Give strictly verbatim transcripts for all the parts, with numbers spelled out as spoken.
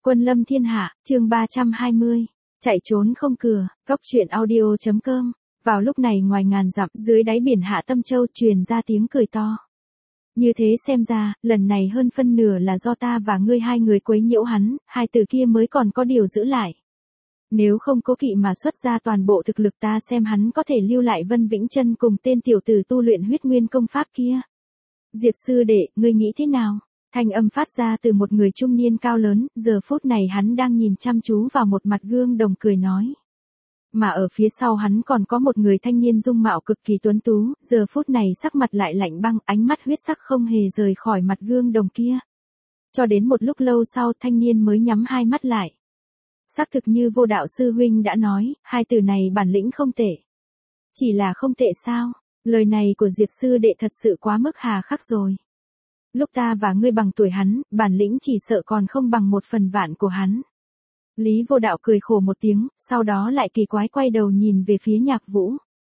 Quân lâm thiên hạ, chương ba trăm hai mươi. Chạy trốn không cửa, cóc truyện audio chấm com. Vào lúc này ngoài ngàn dặm dưới đáy biển Hạ Tâm Châu truyền ra tiếng cười to. Như thế xem ra, lần này hơn phân nửa là do ta và ngươi hai người quấy nhiễu hắn, hai từ kia mới còn có điều giữ lại. Nếu không cố kỵ mà xuất ra toàn bộ thực lực ta xem hắn có thể lưu lại Vân Vĩnh Chân cùng tên tiểu tử tu luyện huyết nguyên công pháp kia. Diệp sư đệ, ngươi nghĩ thế nào? Thanh âm phát ra từ một người trung niên cao lớn, giờ phút này hắn đang nhìn chăm chú vào một mặt gương đồng cười nói. Mà ở phía sau hắn còn có một người thanh niên dung mạo cực kỳ tuấn tú, giờ phút này sắc mặt lại lạnh băng, ánh mắt huyết sắc không hề rời khỏi mặt gương đồng kia. Cho đến một lúc lâu sau thanh niên mới nhắm hai mắt lại. Xác thực như Vô Đạo sư huynh đã nói, hai từ này bản lĩnh không tệ. Chỉ là không tệ sao? Lời này của Diệp sư đệ thật sự quá mức hà khắc rồi. Lúc ta và ngươi bằng tuổi hắn, bản lĩnh chỉ sợ còn không bằng một phần vạn của hắn. Lý Vô Đạo cười khổ một tiếng, sau đó lại kỳ quái quay đầu nhìn về phía Nhạc Vũ.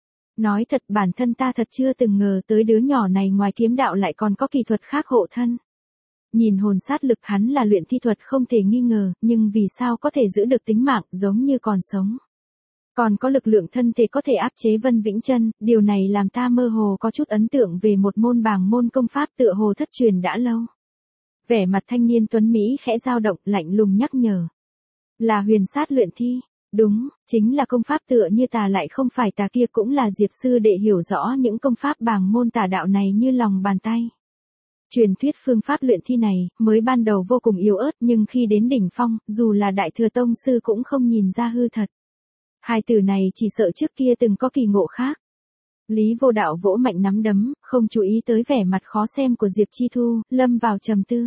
Nói thật bản thân ta thật chưa từng ngờ tới đứa nhỏ này ngoài kiếm đạo lại còn có kỳ thuật khác hộ thân. Nhìn hồn sát lực hắn là luyện thi thuật không thể nghi ngờ, nhưng vì sao có thể giữ được tính mạng giống như còn sống. Còn có lực lượng thân thể có thể áp chế Vân Vĩnh Chân, điều này làm ta mơ hồ có chút ấn tượng về một môn bàng môn công pháp tựa hồ thất truyền đã lâu. Vẻ mặt thanh niên tuấn Mỹ khẽ dao động lạnh lùng nhắc nhở. Là huyền sát luyện thi, đúng, chính là công pháp tựa như tà lại không phải tà kia cũng là Diệp sư đệ hiểu rõ những công pháp bàng môn tà đạo này như lòng bàn tay. Truyền thuyết phương pháp luyện thi này, mới ban đầu vô cùng yếu ớt nhưng khi đến đỉnh phong, dù là đại thừa tông sư cũng không nhìn ra hư thật. Hai từ này chỉ sợ trước kia từng có kỳ ngộ khác. Lý Vô Đạo vỗ mạnh nắm đấm, không chú ý tới vẻ mặt khó xem của Diệp Chi Thu, lâm vào trầm tư.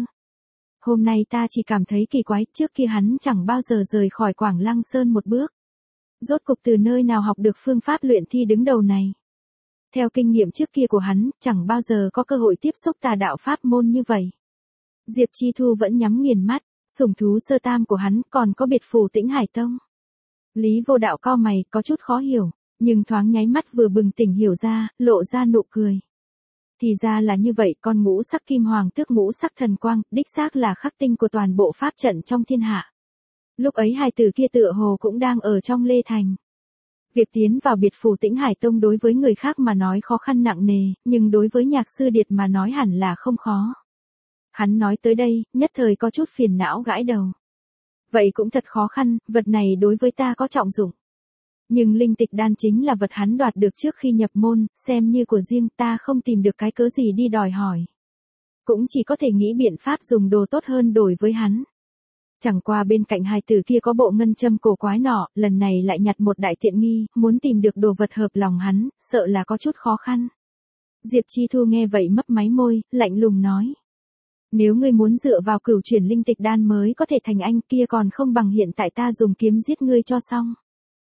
Hôm nay ta chỉ cảm thấy kỳ quái, trước kia hắn chẳng bao giờ rời khỏi Quảng Lăng Sơn một bước. Rốt cục từ nơi nào học được phương pháp luyện thi đứng đầu này. Theo kinh nghiệm trước kia của hắn, chẳng bao giờ có cơ hội tiếp xúc tà đạo pháp môn như vậy. Diệp Chi Thu vẫn nhắm nghiền mắt, sủng thú sơ tam của hắn còn có biệt phù Tĩnh Hải Tông. Lý Vô Đạo cau mày, có chút khó hiểu, nhưng thoáng nháy mắt vừa bừng tỉnh hiểu ra, lộ ra nụ cười. Thì ra là như vậy, con ngũ sắc kim hoàng tước ngũ sắc thần quang, đích xác là khắc tinh của toàn bộ pháp trận trong thiên hạ. Lúc ấy hai từ kia tựa hồ cũng đang ở trong Lê Thành. Việc tiến vào biệt phủ Tĩnh Hải Tông đối với người khác mà nói khó khăn nặng nề, nhưng đối với Nhạc Sư Điệt mà nói hẳn là không khó. Hắn nói tới đây, nhất thời có chút phiền não gãi đầu. Vậy cũng thật khó khăn, vật này đối với ta có trọng dụng. Nhưng linh tịch đan chính là vật hắn đoạt được trước khi nhập môn, xem như của riêng ta không tìm được cái cớ gì đi đòi hỏi. Cũng chỉ có thể nghĩ biện pháp dùng đồ tốt hơn đổi với hắn. Chẳng qua bên cạnh hai từ kia có bộ ngân châm cổ quái nọ, lần này lại nhặt một đại tiện nghi, muốn tìm được đồ vật hợp lòng hắn, sợ là có chút khó khăn. Diệp Chi Thu nghe vậy mấp máy môi, lạnh lùng nói. Nếu ngươi muốn dựa vào cửu chuyển linh tịch đan mới có thể thành anh kia còn không bằng hiện tại ta dùng kiếm giết ngươi cho xong.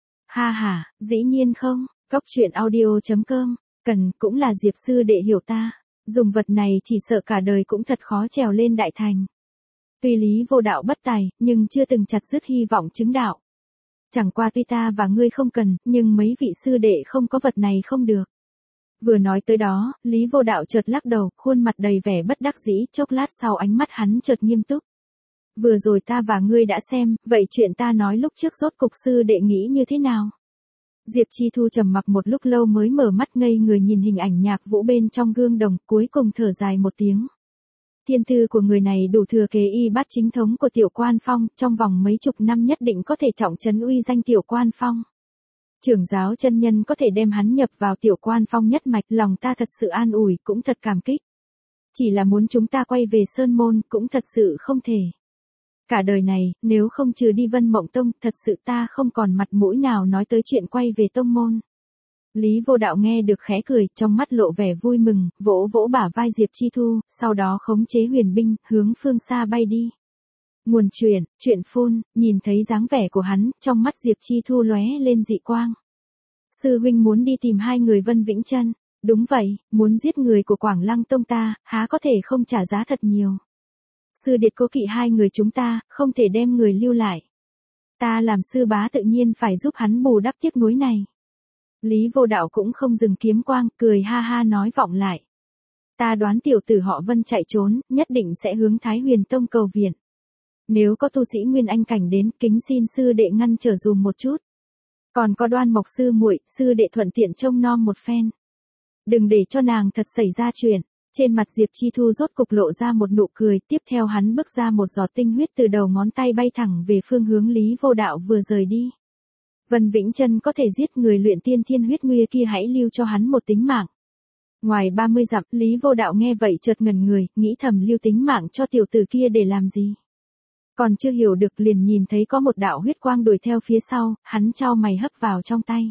Ha ha, dĩ nhiên không, cóc truyện audio chấm com, cần cũng là Diệp sư đệ hiểu ta, dùng vật này chỉ sợ cả đời cũng thật khó trèo lên đại thành. Tuy Lý Vô Đạo bất tài, nhưng chưa từng chặt dứt hy vọng chứng đạo. Chẳng qua tuy ta và ngươi không cần, nhưng mấy vị sư đệ không có vật này không được. Vừa nói tới đó, Lý Vô Đạo chợt lắc đầu, khuôn mặt đầy vẻ bất đắc dĩ, chốc lát sau ánh mắt hắn chợt nghiêm túc. Vừa rồi ta và ngươi đã xem, vậy chuyện ta nói lúc trước rốt cục sư đệ nghĩ như thế nào? Diệp Chi Thu trầm mặc một lúc lâu mới mở mắt ngây người nhìn hình ảnh Nhạc Vũ bên trong gương đồng, cuối cùng thở dài một tiếng. Thiên tư của người này đủ thừa kế y bát chính thống của Tiểu Quan Phong, trong vòng mấy chục năm nhất định có thể trọng trấn uy danh Tiểu Quan Phong. Trưởng giáo chân nhân có thể đem hắn nhập vào Tiểu Quan Phong nhất mạch, lòng ta thật sự an ủi, cũng thật cảm kích. Chỉ là muốn chúng ta quay về Sơn Môn, cũng thật sự không thể. Cả đời này, nếu không trừ đi Vân Mộng Tông, thật sự ta không còn mặt mũi nào nói tới chuyện quay về tông môn. Lý Vô Đạo nghe được khẽ cười, trong mắt lộ vẻ vui mừng, vỗ vỗ bả vai Diệp Chi Thu, sau đó khống chế huyền binh, hướng phương xa bay đi. Nguồn truyện, truyện phun, nhìn thấy dáng vẻ của hắn, trong mắt Diệp Chi Thu lóe lên dị quang. Sư huynh muốn đi tìm hai người Vân Vĩnh Chân, đúng vậy, muốn giết người của Quảng Lăng Tông ta, há có thể không trả giá thật nhiều. Sư điệt cố kỵ hai người chúng ta, không thể đem người lưu lại. Ta làm sư bá tự nhiên phải giúp hắn bù đắp tiếc nuối này. Lý Vô Đạo cũng không dừng kiếm quang, cười ha ha nói vọng lại. Ta đoán tiểu tử họ Vân chạy trốn, nhất định sẽ hướng Thái Huyền Tông cầu viện. Nếu có tu sĩ Nguyên Anh cảnh đến, kính xin sư đệ ngăn trở dùm một chút. Còn có Đoan Mộc sư muội, sư đệ thuận tiện trông nom một phen. Đừng để cho nàng thật xảy ra chuyện. Trên mặt Diệp Chi Thu rốt cục lộ ra một nụ cười, tiếp theo hắn bước ra một giọt tinh huyết từ đầu ngón tay bay thẳng về phương hướng Lý Vô Đạo vừa rời đi. Vân Vĩnh Chân có thể giết người luyện tiên thiên huyết nguy kia, hãy lưu cho hắn một tính mạng. Ngoài ba mươi dặm, Lý Vô Đạo nghe vậy chợt ngẩn người, nghĩ thầm lưu tính mạng cho tiểu tử kia để làm gì. Còn chưa hiểu được liền nhìn thấy có một đạo huyết quang đuổi theo phía sau, hắn chau mày hấp vào trong tay.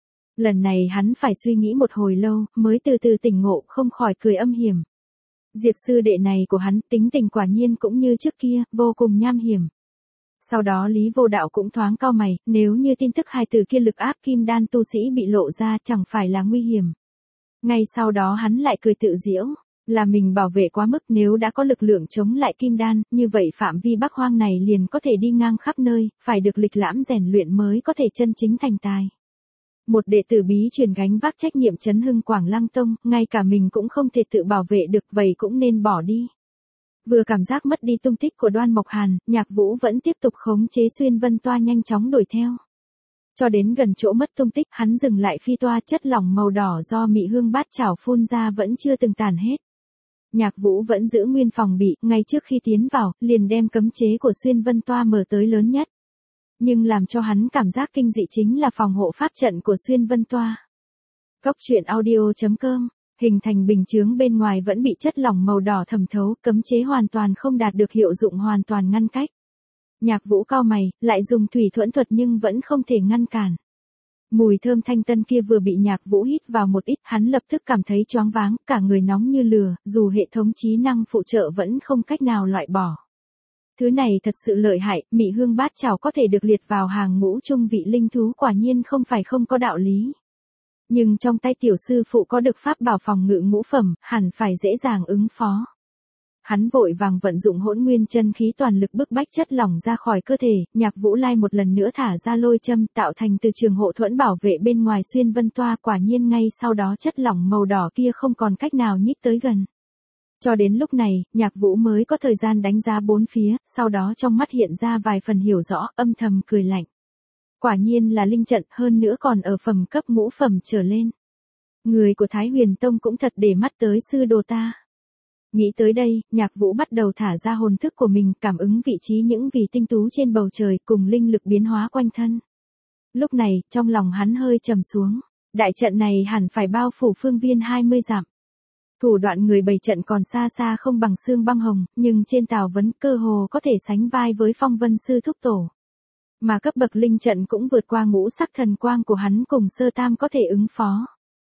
Lần này hắn phải suy nghĩ một hồi lâu, mới từ từ tỉnh ngộ, không khỏi cười âm hiểm. Diệp sư đệ này của hắn, tính tình quả nhiên cũng như trước kia, vô cùng nham hiểm. Sau đó Lý Vô Đạo cũng thoáng cau mày, nếu như tin tức hai từ kia lực áp kim đan tu sĩ bị lộ ra chẳng phải là nguy hiểm. Ngay sau đó hắn lại cười tự giễu, là mình bảo vệ quá mức, nếu đã có lực lượng chống lại kim đan, như vậy phạm vi Bắc Hoang này liền có thể đi ngang khắp nơi, phải được lịch lãm rèn luyện mới có thể chân chính thành tài. Một đệ tử bí truyền gánh vác trách nhiệm chấn hưng Quảng Lăng Tông, ngay cả mình cũng không thể tự bảo vệ được, vậy cũng nên bỏ đi. Vừa cảm giác mất đi tung tích của Đoan Mộc Hàn, Nhạc Vũ vẫn tiếp tục khống chế Xuyên Vân Toa nhanh chóng đuổi theo. Cho đến gần chỗ mất tung tích, hắn dừng lại phi toa, chất lỏng màu đỏ do mị hương bát chảo phun ra vẫn chưa từng tàn hết. Nhạc Vũ vẫn giữ nguyên phòng bị, ngay trước khi tiến vào, liền đem cấm chế của Xuyên Vân Toa mở tới lớn nhất. Nhưng làm cho hắn cảm giác kinh dị chính là phòng hộ pháp trận của Xuyên Vân Toa. Cốc truyện audio chấm com, hình thành bình chướng bên ngoài vẫn bị chất lỏng màu đỏ thẩm thấu, cấm chế hoàn toàn không đạt được hiệu dụng hoàn toàn ngăn cách. Nhạc Vũ cau mày, lại dùng thủy thuẫn thuật nhưng vẫn không thể ngăn cản. Mùi thơm thanh tân kia vừa bị Nhạc Vũ hít vào một ít, hắn lập tức cảm thấy choáng váng, cả người nóng như lửa, dù hệ thống trí năng phụ trợ vẫn không cách nào loại bỏ. Thứ này thật sự lợi hại, mị hương bát chảo có thể được liệt vào hàng ngũ trung vị linh thú, quả nhiên không phải không có đạo lý. Nhưng trong tay tiểu sư phụ có được pháp bảo phòng ngự ngũ phẩm, hẳn phải dễ dàng ứng phó. Hắn vội vàng vận dụng hỗn nguyên chân khí toàn lực bức bách chất lỏng ra khỏi cơ thể, Nhạc Vũ Lai một lần nữa thả ra lôi châm tạo thành từ trường hộ thuẫn bảo vệ bên ngoài Xuyên Vân Toa, quả nhiên ngay sau đó chất lỏng màu đỏ kia không còn cách nào nhích tới gần. Cho đến lúc này, Nhạc Vũ mới có thời gian đánh giá bốn phía, sau đó trong mắt hiện ra vài phần hiểu rõ, âm thầm cười lạnh. Quả nhiên là linh trận, hơn nữa còn ở phẩm cấp ngũ phẩm trở lên. Người của Thái Huyền Tông cũng thật để mắt tới sư đồ ta. Nghĩ tới đây, Nhạc Vũ bắt đầu thả ra hồn thức của mình, cảm ứng vị trí những vì tinh tú trên bầu trời cùng linh lực biến hóa quanh thân. Lúc này, trong lòng hắn hơi trầm xuống. Đại trận này hẳn phải bao phủ phương viên hai mươi dặm. Thủ đoạn người bày trận còn xa xa không bằng Xương Băng Hồng, nhưng trên Tào Vấn cơ hồ có thể sánh vai với Phong Vân Sư Thúc Tổ. Mà cấp bậc linh trận cũng vượt qua ngũ sắc thần quang của hắn cùng Sơ Tam có thể ứng phó.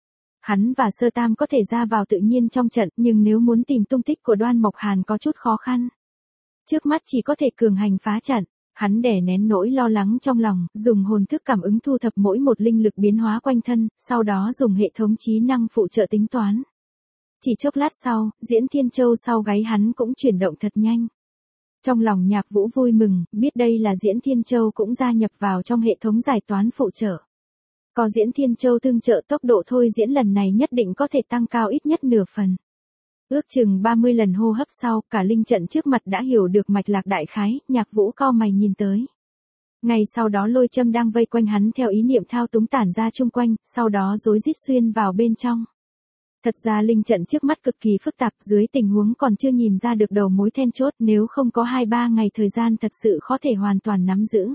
Hắn và Sơ Tam có thể ra vào tự nhiên trong trận, nhưng nếu muốn tìm tung tích của Đoan Mộc Hàn có chút khó khăn. Trước mắt chỉ có thể cường hành phá trận. Hắn đè nén nỗi lo lắng trong lòng, dùng hồn thức cảm ứng thu thập mỗi một linh lực biến hóa quanh thân, sau đó dùng hệ thống trí năng phụ trợ tính toán. Chỉ chốc lát sau, Diễn Thiên Châu sau gáy hắn cũng chuyển động thật nhanh. Trong lòng Nhạc Vũ vui mừng, biết đây là Diễn Thiên Châu cũng gia nhập vào trong hệ thống giải toán phụ trợ. Có Diễn Thiên Châu tương trợ, tốc độ thôi diễn lần này nhất định có thể tăng cao ít nhất nửa phần. Ước chừng ba mươi lần hô hấp sau, cả linh trận trước mặt đã hiểu được mạch lạc đại khái, Nhạc Vũ cau mày nhìn tới. Ngay sau đó lôi châm đang vây quanh hắn theo ý niệm thao túng tản ra chung quanh, sau đó rối rít xuyên vào bên trong. Thật ra linh trận trước mắt cực kỳ phức tạp, dưới tình huống còn chưa nhìn ra được đầu mối then chốt, nếu không có hai ba ngày thời gian thật sự khó thể hoàn toàn nắm giữ.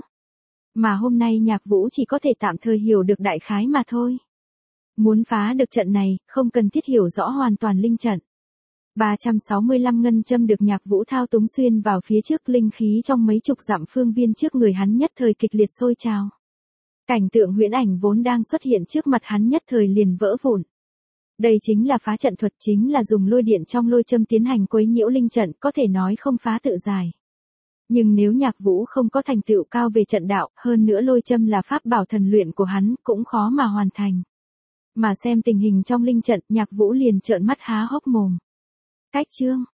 Mà hôm nay Nhạc Vũ chỉ có thể tạm thời hiểu được đại khái mà thôi. Muốn phá được trận này, không cần thiết hiểu rõ hoàn toàn linh trận. ba trăm sáu mươi lăm ngân châm được Nhạc Vũ thao túng xuyên vào phía trước, linh khí trong mấy chục dặm phương viên trước người hắn nhất thời kịch liệt sôi trào. Cảnh tượng huyễn ảnh vốn đang xuất hiện trước mặt hắn nhất thời liền vỡ vụn. Đây chính là phá trận thuật, chính là dùng lôi điện trong lôi châm tiến hành quấy nhiễu linh trận, có thể nói không phá tự giải. Nhưng nếu Nhạc Vũ không có thành tựu cao về trận đạo, hơn nữa lôi châm là pháp bảo thần luyện của hắn, cũng khó mà hoàn thành. Mà xem tình hình trong linh trận, Nhạc Vũ liền trợn mắt há hốc mồm. Cách chương